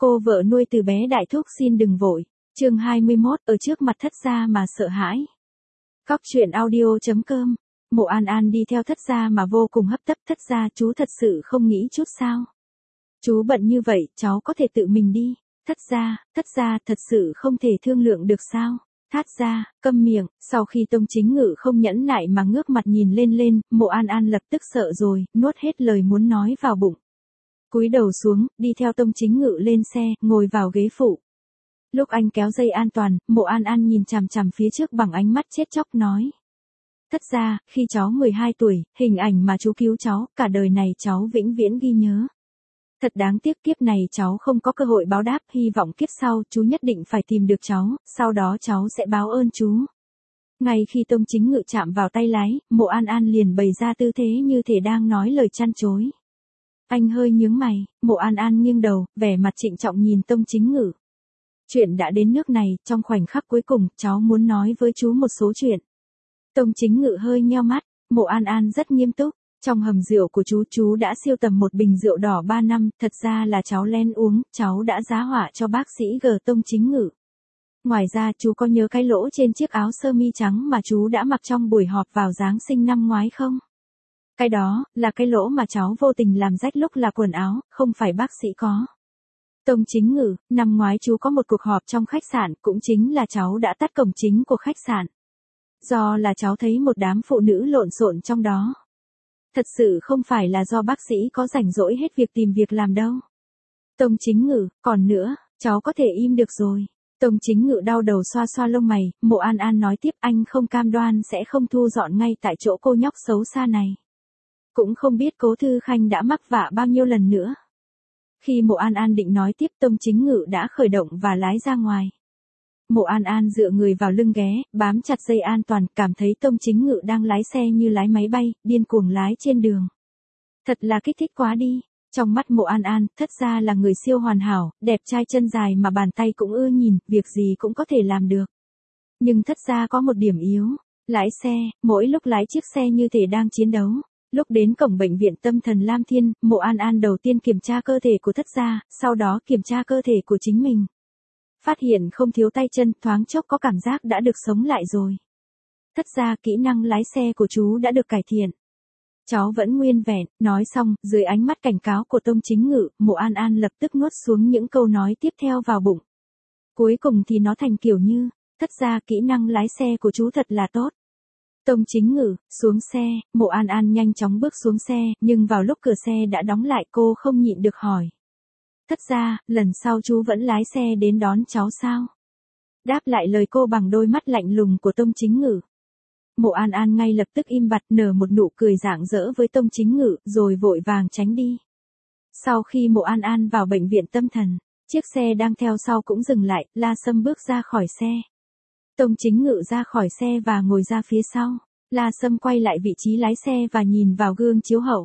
Cô vợ nuôi từ bé đại thúc xin đừng vội. Chương 21, ở trước mặt thất gia mà sợ hãi. Cóc truyện audio.com. Mộ An An đi theo thất gia mà vô cùng hấp tấp. Thất gia, chú thật sự không nghĩ chút sao? Chú bận như vậy, cháu có thể tự mình đi. Thất gia thật sự không thể thương lượng được sao? Thát gia, câm miệng. Sau khi Tông Chính Ngự không nhẫn nại mà ngước mặt nhìn lên, Mộ An An lập tức sợ rồi, nuốt hết lời muốn nói vào bụng. Cúi đầu xuống, đi theo Tông Chính Ngự lên xe, ngồi vào ghế phụ. Lúc anh kéo dây an toàn, Mộ An An nhìn chằm chằm phía trước bằng ánh mắt chết chóc nói. Thất gia, khi cháu 12 tuổi, hình ảnh mà chú cứu cháu, cả đời này cháu vĩnh viễn ghi nhớ. Thật đáng tiếc kiếp này cháu không có cơ hội báo đáp, hy vọng kiếp sau chú nhất định phải tìm được cháu, sau đó cháu sẽ báo ơn chú. Ngay khi Tông Chính Ngự chạm vào tay lái, Mộ An An liền bày ra tư thế như thể đang nói lời chăn chối. Anh hơi nhướng mày, Mộ An An nghiêng đầu, vẻ mặt trịnh trọng nhìn Tông Chính Ngự. Chuyện đã đến nước này, trong khoảnh khắc cuối cùng, cháu muốn nói với chú một số chuyện. Tông Chính Ngự hơi nheo mắt, Mộ An An rất nghiêm túc. Trong hầm rượu của chú đã siêu tầm một bình rượu đỏ 3 năm, thật ra là cháu len uống, cháu đã giá họa cho bác sĩ G. Tông Chính Ngự. Ngoài ra chú có nhớ cái lỗ trên chiếc áo sơ mi trắng mà chú đã mặc trong buổi họp vào Giáng sinh năm ngoái không? Cái đó, là cái lỗ mà cháu vô tình làm rách lúc là quần áo, không phải bác sĩ có. Tông Chính Ngự, năm ngoái chú có một cuộc họp trong khách sạn, cũng chính là cháu đã tắt cổng chính của khách sạn. Do là cháu thấy một đám phụ nữ lộn xộn trong đó. Thật sự không phải là do bác sĩ có rảnh rỗi hết việc tìm việc làm đâu. Tông Chính Ngự, còn nữa, cháu có thể im được rồi. Tông Chính Ngự đau đầu xoa xoa lông mày, Mộ An An nói tiếp, anh không cam đoan sẽ không thu dọn ngay tại chỗ cô nhóc xấu xa này. Cũng không biết Cố Thư Khanh đã mắc vạ bao nhiêu lần nữa. Khi Mộ An An định nói tiếp, Tông Chính Ngự đã khởi động và lái ra ngoài. Mộ An An dựa người vào lưng ghế, bám chặt dây an toàn, cảm thấy Tông Chính Ngự đang lái xe như lái máy bay, điên cuồng lái trên đường. Thật là kích thích quá đi. Trong mắt Mộ An An, thất gia là người siêu hoàn hảo, đẹp trai chân dài mà bàn tay cũng ưa nhìn, việc gì cũng có thể làm được. Nhưng thất gia có một điểm yếu, lái xe, mỗi lúc lái chiếc xe như thể đang chiến đấu. Lúc đến cổng bệnh viện tâm thần Lam Thiên, Mộ An An đầu tiên kiểm tra cơ thể của thất gia, sau đó kiểm tra cơ thể của chính mình. Phát hiện không thiếu tay chân, thoáng chốc có cảm giác đã được sống lại rồi. Thất gia, kỹ năng lái xe của chú đã được cải thiện. Cháu vẫn nguyên vẹn. Nói xong, dưới ánh mắt cảnh cáo của Tông Chính Ngự, Mộ An An lập tức nuốt xuống những câu nói tiếp theo vào bụng. Cuối cùng thì nó thành kiểu như, thất gia, kỹ năng lái xe của chú thật là tốt. Tông Chính Ngự, xuống xe. Mộ An An nhanh chóng bước xuống xe, nhưng vào lúc cửa xe đã đóng lại cô không nhịn được hỏi. Thất gia, lần sau chú vẫn lái xe đến đón cháu sao? Đáp lại lời cô bằng đôi mắt lạnh lùng của Tông Chính Ngự. Mộ An An ngay lập tức im bặt, nở một nụ cười rạng rỡ với Tông Chính Ngự, rồi vội vàng tránh đi. Sau khi Mộ An An vào bệnh viện tâm thần, chiếc xe đang theo sau cũng dừng lại, La Sâm bước ra khỏi xe. Tông Chính Ngự ra khỏi xe và ngồi ra phía sau. La Sâm quay lại vị trí lái xe và nhìn vào gương chiếu hậu.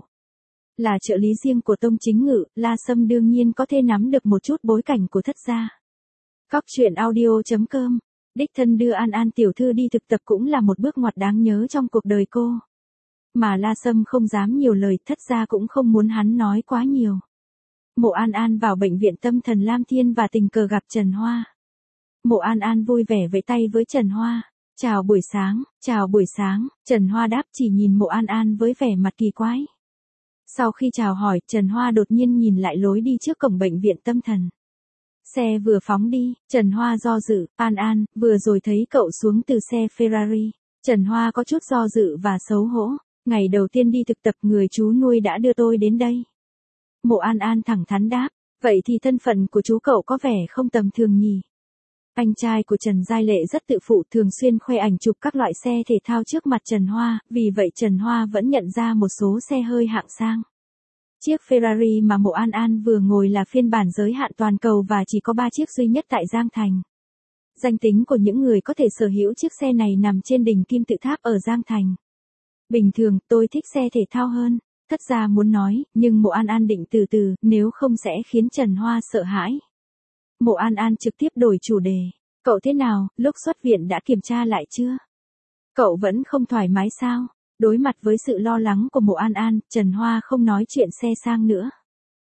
Là trợ lý riêng của Tông Chính Ngự, La Sâm đương nhiên có thể nắm được một chút bối cảnh của thất gia. Cóc truyện audio.com. Đích thân đưa An An tiểu thư đi thực tập cũng là một bước ngoặt đáng nhớ trong cuộc đời cô. Mà La Sâm không dám nhiều lời, thất gia cũng không muốn hắn nói quá nhiều. Mộ An An vào bệnh viện tâm thần Lam Thiên và tình cờ gặp Trần Hoa. Mộ An An vui vẻ vẫy tay với Trần Hoa. Chào buổi sáng, Trần Hoa đáp, chỉ nhìn Mộ An An với vẻ mặt kỳ quái. Sau khi chào hỏi, Trần Hoa đột nhiên nhìn lại lối đi trước cổng bệnh viện tâm thần. Xe vừa phóng đi, Trần Hoa do dự, An An, vừa rồi thấy cậu xuống từ xe Ferrari. Trần Hoa có chút do dự và xấu hổ. Ngày đầu tiên đi thực tập, người chú nuôi đã đưa tôi đến đây. Mộ An An thẳng thắn đáp, vậy thì thân phận của chú cậu có vẻ không tầm thường nhỉ. Anh trai của Trần Giai Lệ rất tự phụ, thường xuyên khoe ảnh chụp các loại xe thể thao trước mặt Trần Hoa, vì vậy Trần Hoa vẫn nhận ra một số xe hơi hạng sang. Chiếc Ferrari mà Mộ An An vừa ngồi là phiên bản giới hạn toàn cầu và chỉ có 3 chiếc duy nhất tại Giang Thành. Danh tính của những người có thể sở hữu chiếc xe này nằm trên đỉnh kim tự tháp ở Giang Thành. Bình thường, tôi thích xe thể thao hơn, thất gia muốn nói, nhưng Mộ An An định từ từ, nếu không sẽ khiến Trần Hoa sợ hãi. Mộ An An trực tiếp đổi chủ đề. Cậu thế nào, lúc xuất viện đã kiểm tra lại chưa? Cậu vẫn không thoải mái sao? Đối mặt với sự lo lắng của Mộ An An, Trần Hoa không nói chuyện xe sang nữa.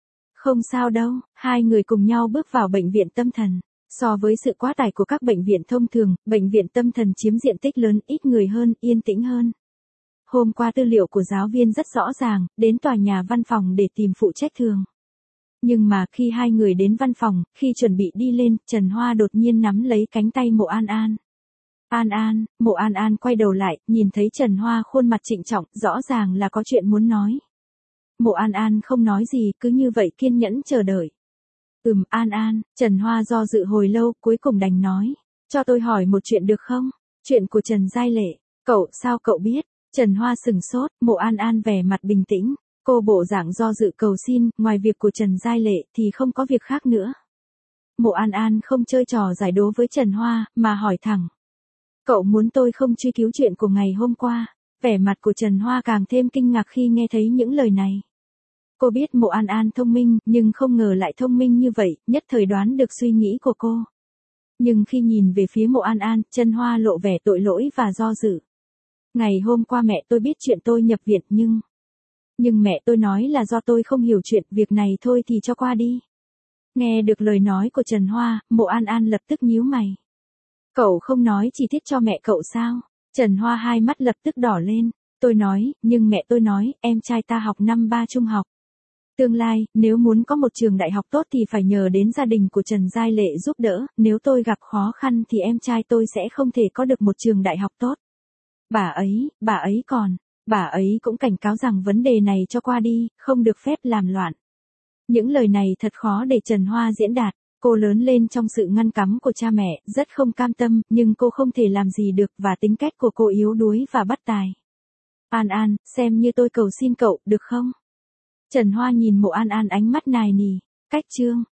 Không sao đâu, hai người cùng nhau bước vào bệnh viện tâm thần. So với sự quá tải của các bệnh viện thông thường, bệnh viện tâm thần chiếm diện tích lớn, ít người hơn, yên tĩnh hơn. Hôm qua tư liệu của giáo viên rất rõ ràng, đến tòa nhà văn phòng để tìm phụ trách thường. Nhưng mà khi hai người đến văn phòng, khi chuẩn bị đi lên, Trần Hoa đột nhiên nắm lấy cánh tay Mộ An An. An An, Mộ An An quay đầu lại, nhìn thấy Trần Hoa khuôn mặt trịnh trọng, rõ ràng là có chuyện muốn nói. Mộ An An không nói gì, cứ như vậy kiên nhẫn chờ đợi. An An, Trần Hoa do dự hồi lâu, cuối cùng đành nói. Cho tôi hỏi một chuyện được không? Chuyện của Trần Giai Lệ. Cậu, sao cậu biết? Trần Hoa sừng sốt, Mộ An An vẻ mặt bình tĩnh. Cô bộ dạng do dự cầu xin, ngoài việc của Trần Giai Lệ thì không có việc khác nữa. Mộ An An không chơi trò giải đố với Trần Hoa, mà hỏi thẳng. Cậu muốn tôi không truy cứu chuyện của ngày hôm qua? Vẻ mặt của Trần Hoa càng thêm kinh ngạc khi nghe thấy những lời này. Cô biết Mộ An An thông minh, nhưng không ngờ lại thông minh như vậy, nhất thời đoán được suy nghĩ của cô. Nhưng khi nhìn về phía Mộ An An, Trần Hoa lộ vẻ tội lỗi và do dự. Ngày hôm qua mẹ tôi biết chuyện tôi nhập viện nhưng mẹ tôi nói là do tôi không hiểu chuyện, việc này thôi thì cho qua đi. Nghe được lời nói của Trần Hoa, Mộ An An lập tức nhíu mày. Cậu không nói chi tiết cho mẹ cậu sao? Trần Hoa hai mắt lập tức đỏ lên. Tôi nói, nhưng mẹ tôi nói, em trai ta học năm 3 trung học. Tương lai, nếu muốn có một trường đại học tốt thì phải nhờ đến gia đình của Trần Giai Lệ giúp đỡ, nếu tôi gặp khó khăn thì em trai tôi sẽ không thể có được một trường đại học tốt. Bà ấy cũng cảnh cáo rằng vấn đề này cho qua đi, không được phép làm loạn. Những lời này thật khó để Trần Hoa diễn đạt. Cô lớn lên trong sự ngăn cấm của cha mẹ, rất không cam tâm, nhưng cô không thể làm gì được và tính cách của cô yếu đuối và bất tài. An An, xem như tôi cầu xin cậu, được không? Trần Hoa nhìn Mộ An An ánh mắt nài nỉ. Cách chương.